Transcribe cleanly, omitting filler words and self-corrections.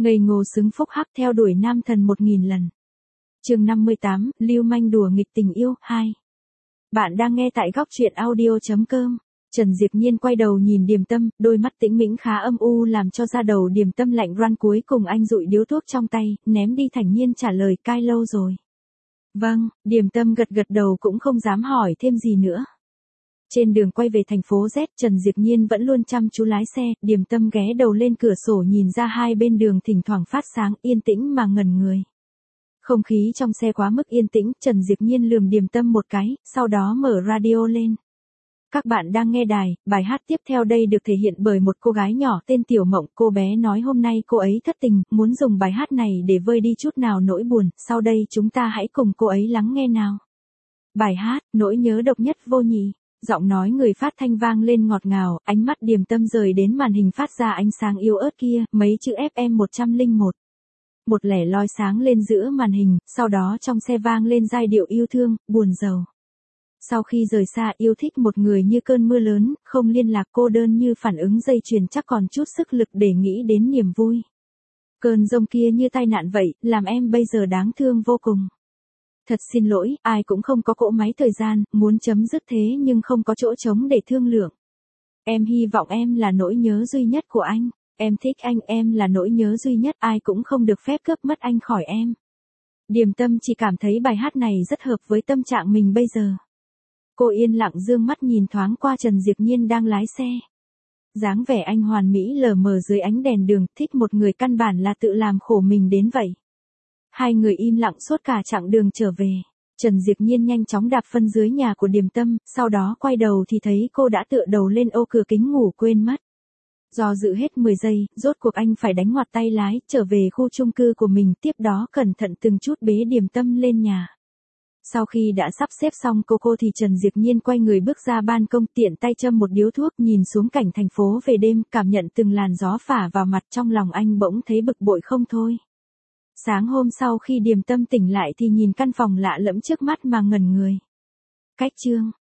Ngây ngô xứng phúc hắc theo đuổi nam thần 1000 lần. Chương 58, lưu manh đùa nghịch tình yêu 2. Bạn đang nghe tại góc truyện audio.com. Trần Diệp Nhiên quay đầu nhìn Điềm Tâm, đôi mắt tĩnh mĩnh khá âm u làm cho da đầu Điềm Tâm lạnh run, cuối cùng anh dụi điếu thuốc trong tay, ném đi, thản nhiên trả lời, cai lâu rồi. Vâng, Điềm Tâm gật gật đầu cũng không dám hỏi thêm gì nữa. Trên đường quay về thành phố Z, Trần Diệp Nhiên vẫn luôn chăm chú lái xe, Điềm Tâm ghé đầu lên cửa sổ nhìn ra hai bên đường thỉnh thoảng phát sáng, yên tĩnh mà ngẩn người. Không khí trong xe quá mức yên tĩnh, Trần Diệp Nhiên lườm Điềm Tâm một cái, sau đó mở radio lên. Các bạn đang nghe đài, bài hát tiếp theo đây được thể hiện bởi một cô gái nhỏ tên Tiểu Mộng. Cô bé nói hôm nay cô ấy thất tình, muốn dùng bài hát này để vơi đi chút nào nỗi buồn, sau đây chúng ta hãy cùng cô ấy lắng nghe nào. Bài hát, nỗi nhớ độc nhất vô nhị. Giọng nói người phát thanh vang lên ngọt ngào, ánh mắt Điềm Tâm rời đến màn hình phát ra ánh sáng yếu ớt kia, mấy chữ FM 101. Một lẻ loi sáng lên giữa màn hình, sau đó trong xe vang lên giai điệu yêu thương, buồn rầu. Sau khi rời xa, yêu thích một người như cơn mưa lớn, không liên lạc, cô đơn như phản ứng dây chuyền, chắc còn chút sức lực để nghĩ đến niềm vui. Cơn giông kia như tai nạn vậy, làm em bây giờ đáng thương vô cùng. Thật xin lỗi, ai cũng không có cỗ máy thời gian, muốn chấm dứt thế nhưng không có chỗ trống để thương lượng. Em hy vọng em là nỗi nhớ duy nhất của anh. Em thích anh, em là nỗi nhớ duy nhất, ai cũng không được phép cướp mất anh khỏi em. Điềm Tâm chỉ cảm thấy bài hát này rất hợp với tâm trạng mình bây giờ. Cô yên lặng dương mắt nhìn thoáng qua Trần Diệp Nhiên đang lái xe. Dáng vẻ anh hoàn mỹ lờ mờ dưới ánh đèn đường, thích một người căn bản là tự làm khổ mình đến vậy. Hai người im lặng suốt cả chặng đường trở về. Trần Diệp Nhiên nhanh chóng đạp phân dưới nhà của Điềm Tâm, sau đó quay đầu thì thấy cô đã tựa đầu lên ô cửa kính ngủ quên mất. Do dự hết 10 giây, rốt cuộc anh phải đánh ngoặt tay lái, trở về khu chung cư của mình, tiếp đó cẩn thận từng chút bế Điềm Tâm lên nhà. Sau khi đã sắp xếp xong cô thì Trần Diệp Nhiên quay người bước ra ban công, tiện tay châm một điếu thuốc, nhìn xuống cảnh thành phố về đêm, cảm nhận từng làn gió phả vào mặt, trong lòng anh bỗng thấy bực bội không thôi. Sáng hôm sau khi Điềm Tâm tỉnh lại thì nhìn căn phòng lạ lẫm trước mắt mà ngẩn người. Cách chương